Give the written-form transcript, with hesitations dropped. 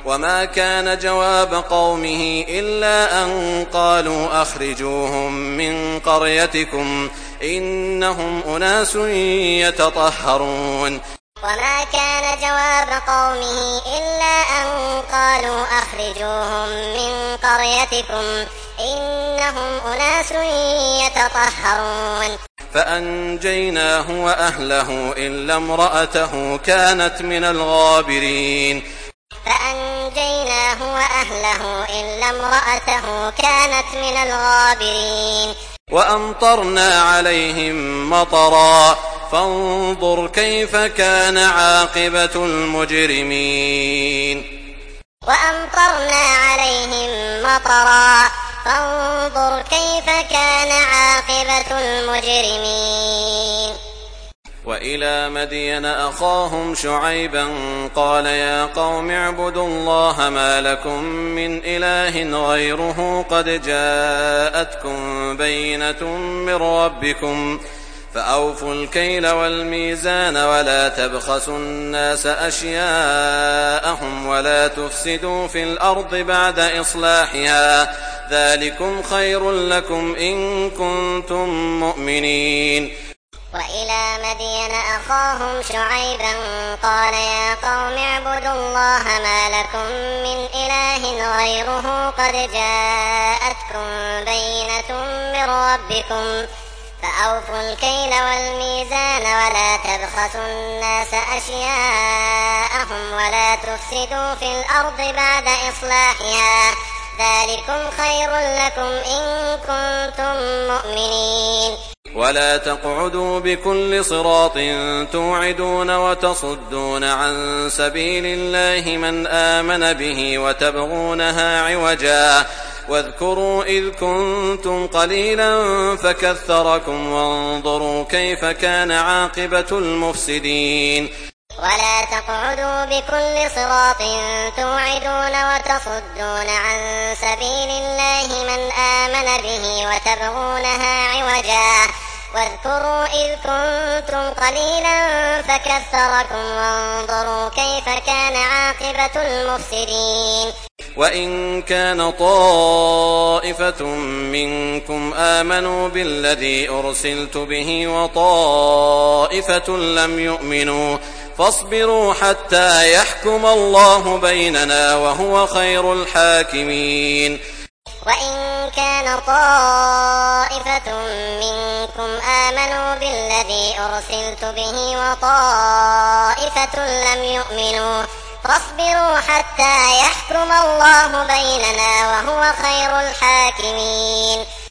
وما كان جواب قومه إلا أن قالوا أخرجوهم من قريتكم إنهم أناس يتطهرون وما كان جواب قومه إلا أن قالوا أخرجوهم من قريتكم إنهم أناس يتطهرون فأنجيناه وأهله إلا امرأته كانت من الغابرين فأنجيناه وأهله إلا امرأته كانت من الغابرين وأمطرنا عليهم مطرا فانظر كيف كان عاقبة المجرمين وأمطرنا عليهم مطرا فانظر كيف كان عاقبة المجرمين وإلى مدين أخاهم شعيبا قال يا قوم اعبدوا الله ما لكم من إله غيره قد جاءتكم بينة من ربكم فأوفوا الكيل والميزان ولا تبخسوا الناس أشياءهم ولا تفسدوا في الأرض بعد إصلاحها ذلكم خير لكم إن كنتم مؤمنين وإلى مدين أخاهم شعيبا قال يا قوم اعبدوا الله ما لكم من إله غيره قد جاءتكم بينة من ربكم فأوفوا الكيل والميزان ولا تبخسوا الناس أشياءهم ولا تفسدوا في الأرض بعد إصلاحها ذلكم خير لكم إن كنتم مؤمنين ولا تقعدوا بكل صراط توعدون وتصدون عن سبيل الله من آمن به وتبغونها عوجا واذكروا إذ كنتم قليلا فكثركم وانظروا كيف كان عاقبة المفسدين ولا تقعدوا بكل صراط توعدون وتصدون عن سبيل الله من آمن به وتبغونها عوجا واذكروا إذ كنتم قليلا فكثركم وانظروا كيف كان عاقبة المفسدين وإن كان طائفة منكم آمنوا بالذي أرسلت به وطائفة لم يؤمنوا فاصبروا حتى يحكم الله بيننا وهو خير الحاكمين وإن كان طائفة منكم آمنوا بالذي أرسلت به وطائفة لم يؤمنوا فاصبروا حتى يحكم الله بيننا وهو خير الحاكمين